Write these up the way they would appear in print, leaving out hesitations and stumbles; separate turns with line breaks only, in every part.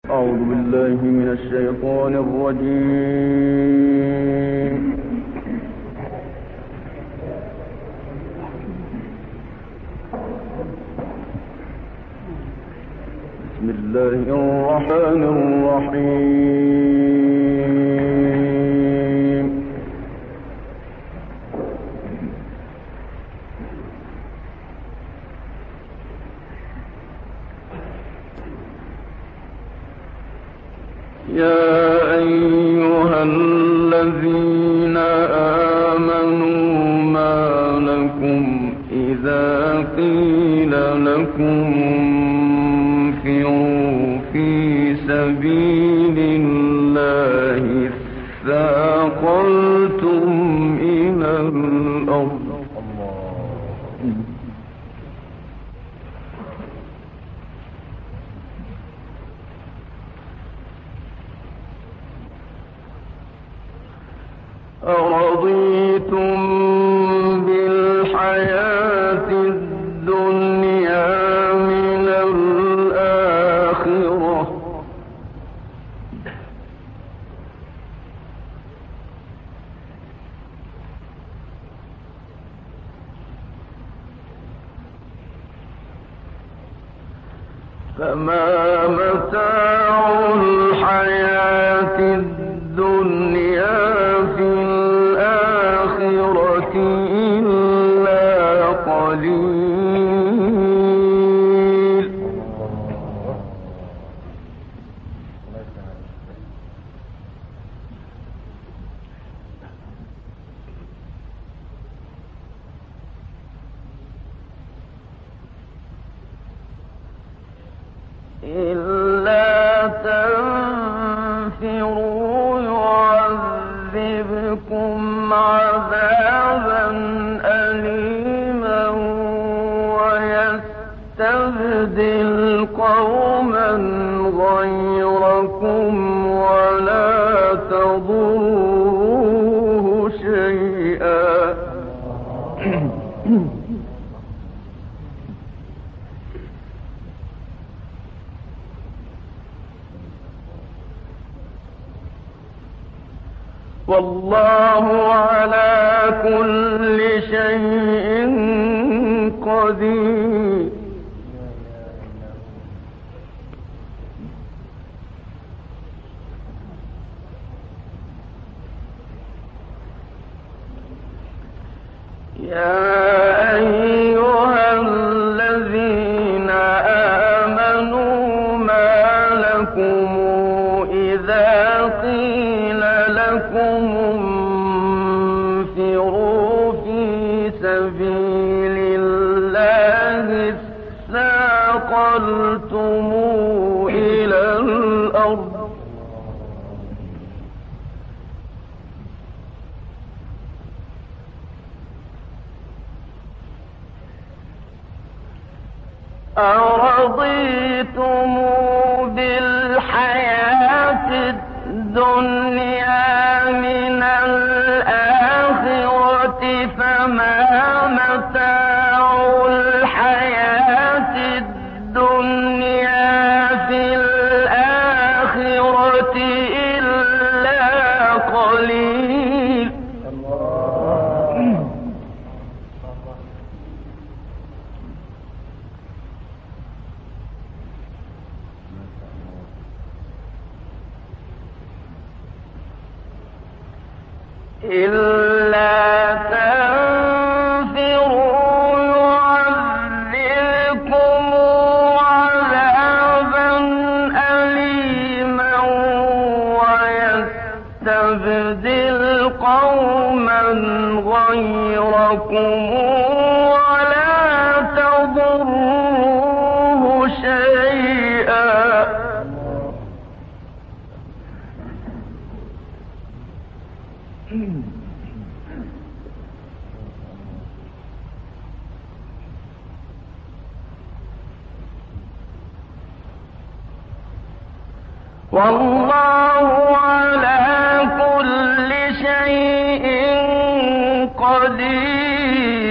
أعوذ بالله من الشيطان الرجيم. بسم الله الرحمن الرحيم. يا أيها الذين آمنوا ما لكم إذا قيل لكم انفروا في سبيل الله اثاقلتم إلى الأرض أرضيتم بالحياة الدنيا من الآخرة فما متاع الحياة الدنيا في الآخرة إلا قليل. إلا تنفروا يعذبكم عذابا أليما ويستبدل قوما غيركم ولا تضروه شيئا. والله على كل شيء قدير. يا أيها الذين آمنوا ما لكم إذا قيل لكم انفروا في سبيل الله اثاقلتم إلى الأرض أرضيتم بالحياة الدنيا من الآخرة فما متاع الحياة الدنيا في الآخرة إلا قليل. إلا تنفروا يعذبكم عذابا أليما ويستبدل قوما غيركم ولا تضروه شيئا. والله على كل شيء قدير.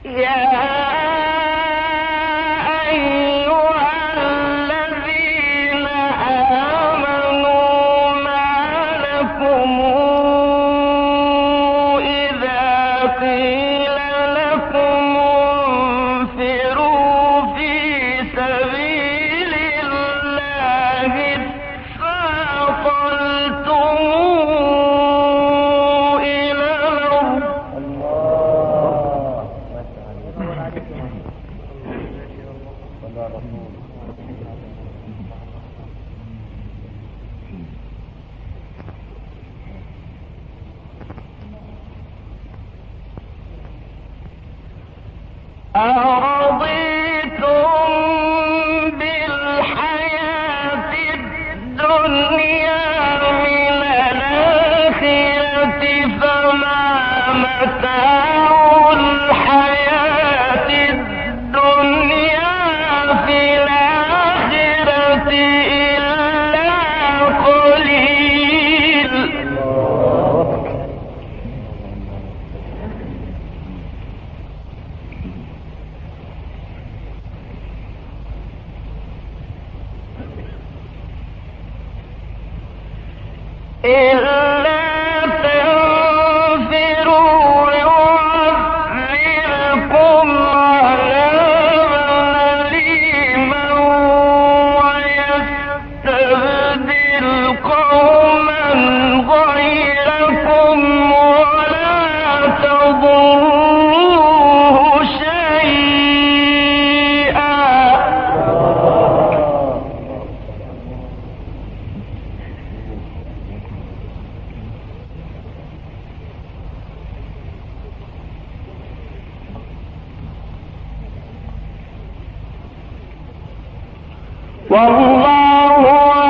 والله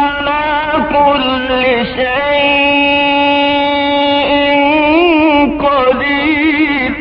على كل شيء قدير.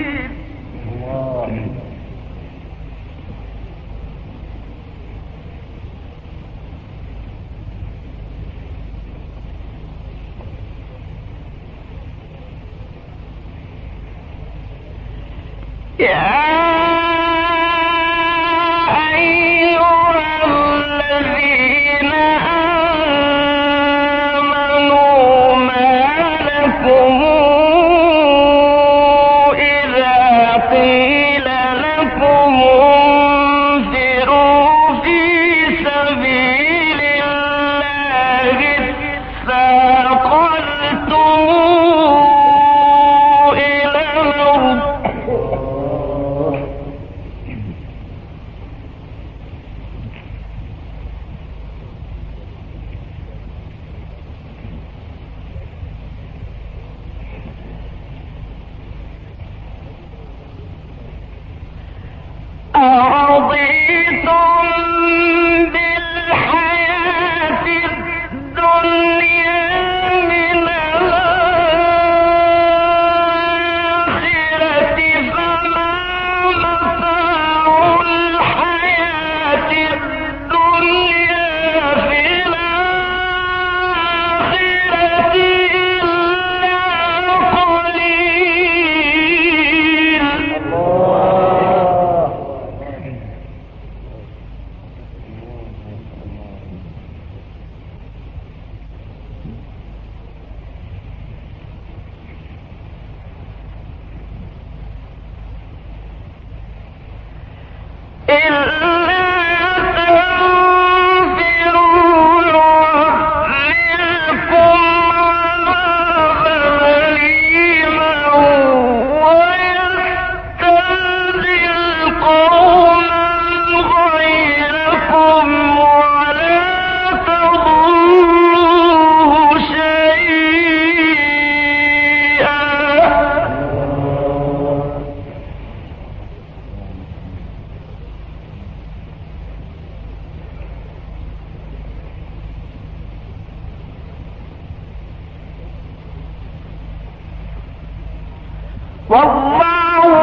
والله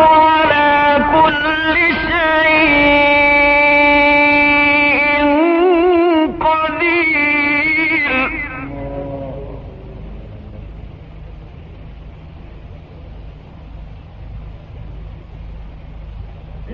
على كل شيء قدير.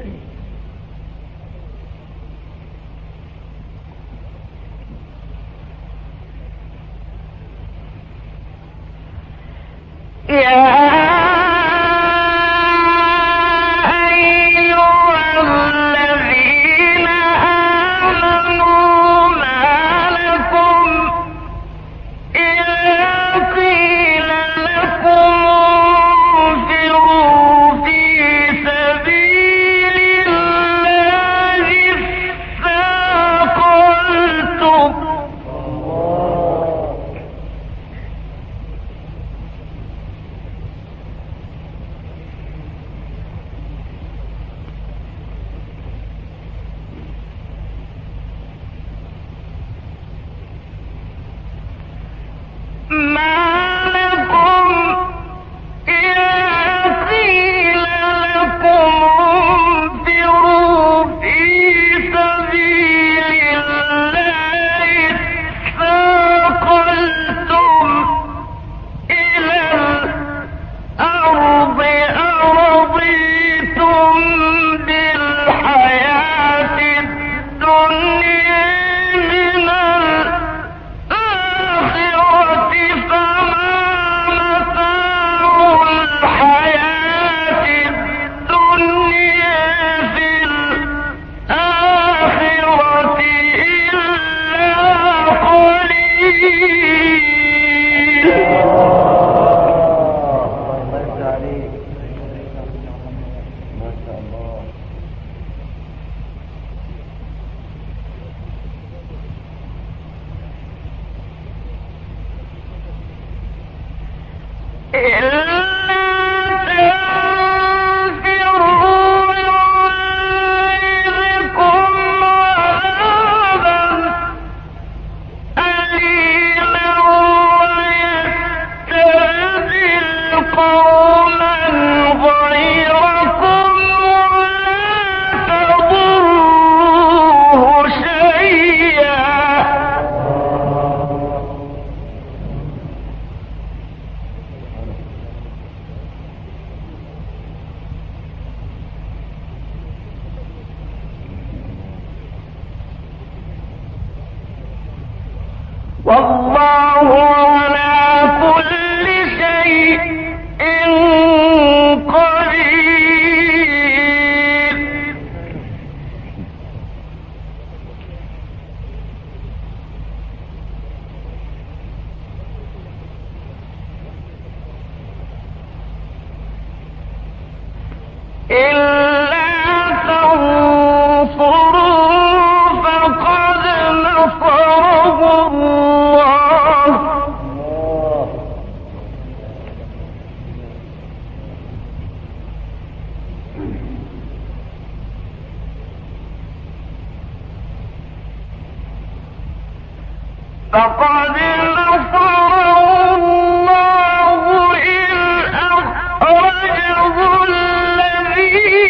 والله على كل شيء قدير. إلا تنصروا فقد نصره الله إذ أخرجه الذين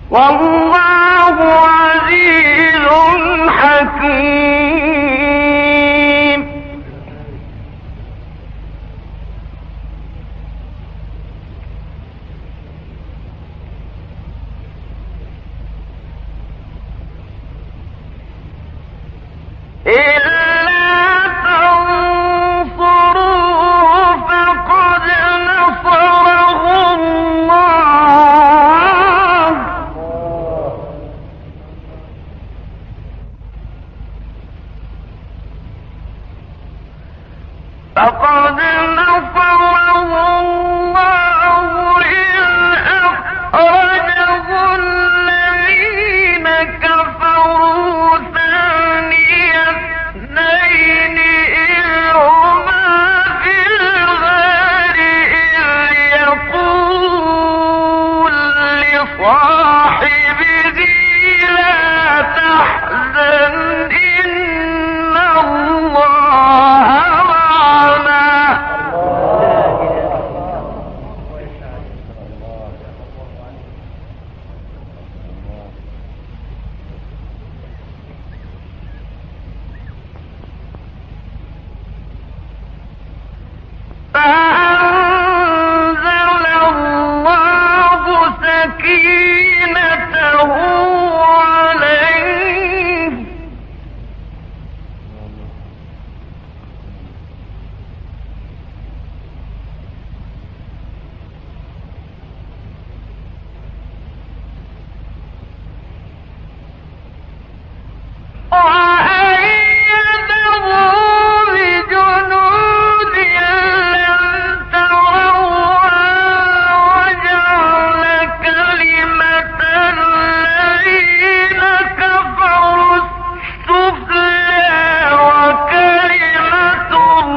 والله عزيز حكيم. فقد نصره الله إذ أخرجه الذين كفروا ثاني اثنين إذ هما في الغار إذ يقول لصاحبه لا تحزن إن الله فأنزل الله سكينته عليه وأيده بجنود لم تروها وجعل كلمة الذين كفروا السفلى وكلمة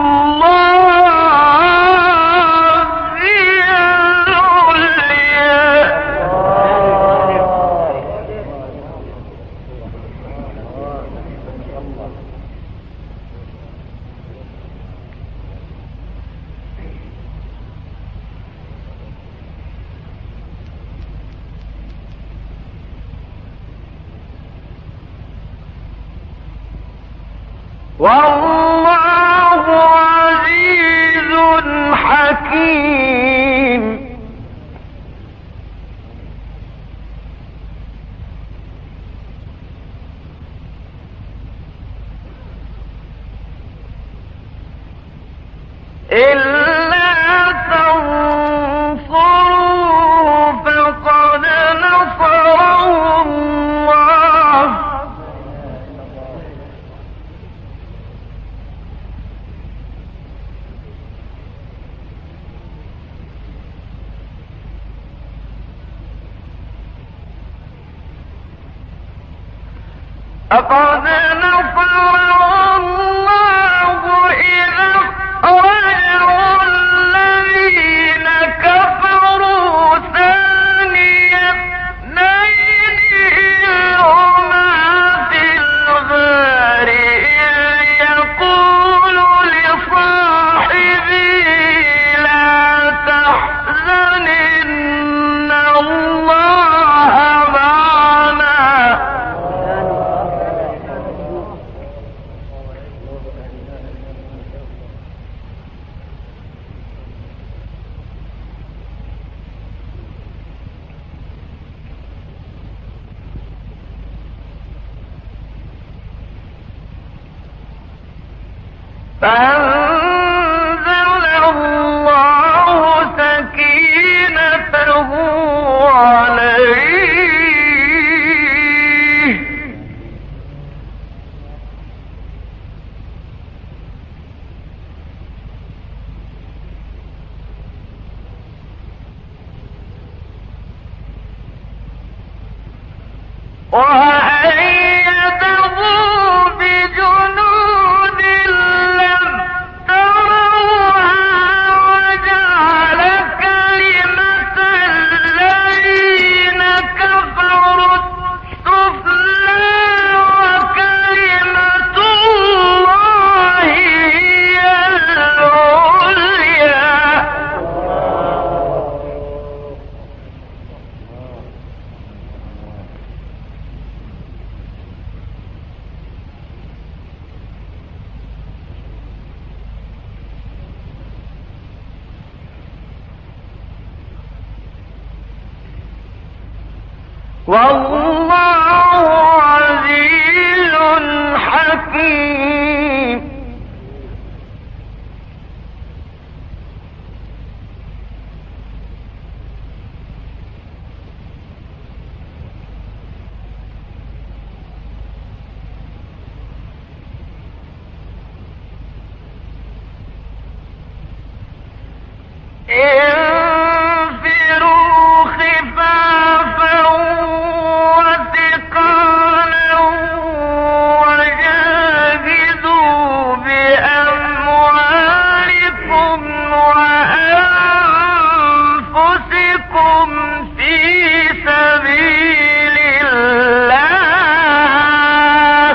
الله هي العليا. والله عزيز حكيم. إلا تنصروا فقد نصره الله فقد نصره الله إذا أخرجه الذين كفروا ثاني اثنين إذ هما في الغار إذ يقول لصاحبه لا تحزن إن الله معنا. فأنزل الله سكينته عليه وأيده بجنود لم تروها وجعل كلمة الذين كفروا السفلى وكلمة الله هي العليا. والله عزيز حكيم. انفروا خفافا وثقالا وجاهدوا بأموالكم وأنفسكم في سبيل الله.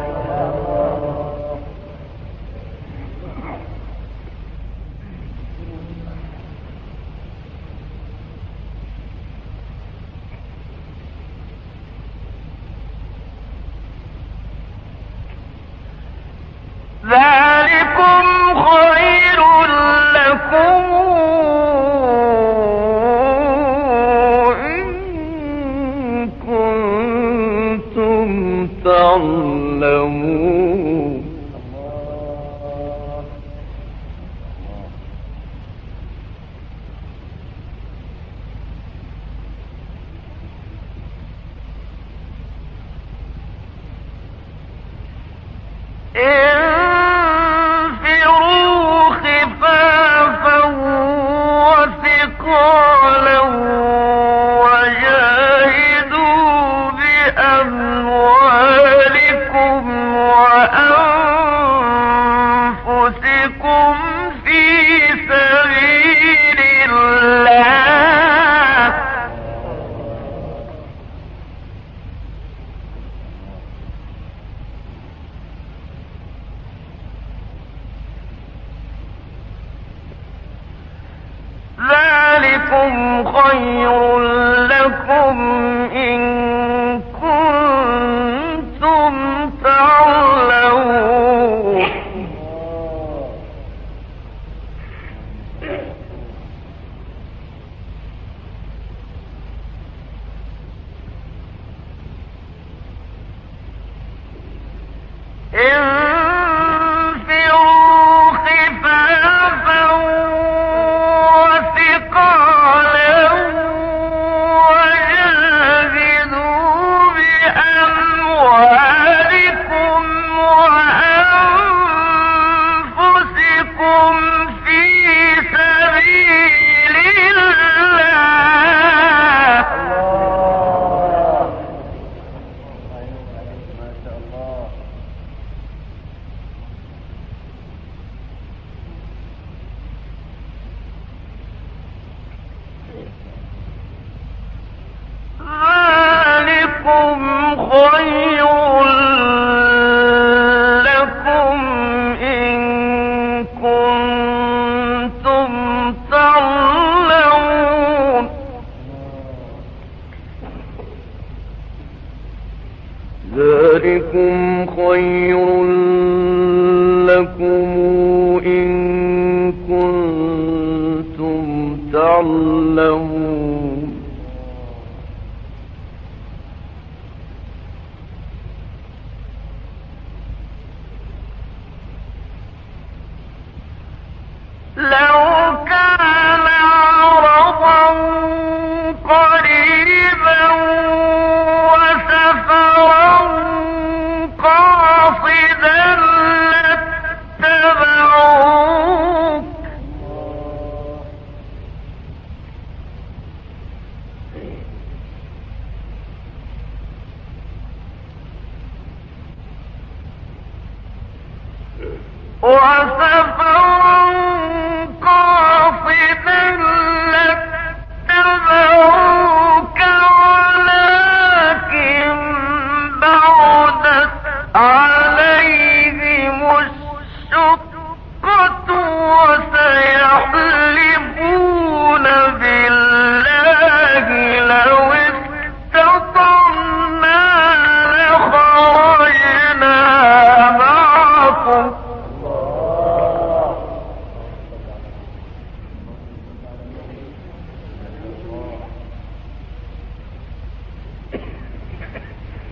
ذلكم خير لكم إن كنتم تعلمون. انفروا خفافا وثقالا وجاهدوا بأموالكم وأنفسكم في سبيل الله. ذلكم خير لكم إن كنتم تعلمون. انفروا خفافا وثقالا وجاهدوا بأموالكم وأنفسكم في سبيل الله. ذلكم خير لكم إن كنتم تعلمون. ذلكم خير لكم إن كنتم تعلمون. لو كان عرضا قريبا وسفرا قاصدا لاتبعوك ولكن بعدت عليهم الشقة وسيحلفون بالله لو استطعنا لخرجنا معكم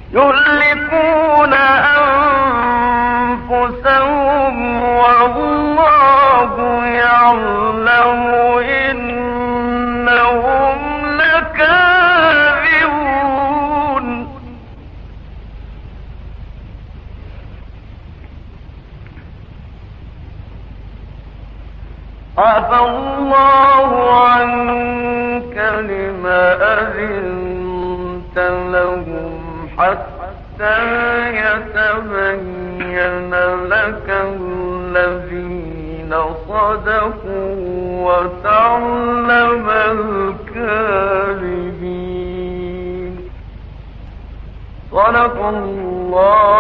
يهلكون أنفسهم والله يعلم إنهم لكاذبون. عفى الله عنك لما أذنت لهم حتى يتبين لك الذين صدقوا وتعلم الكاذبين. صدق الله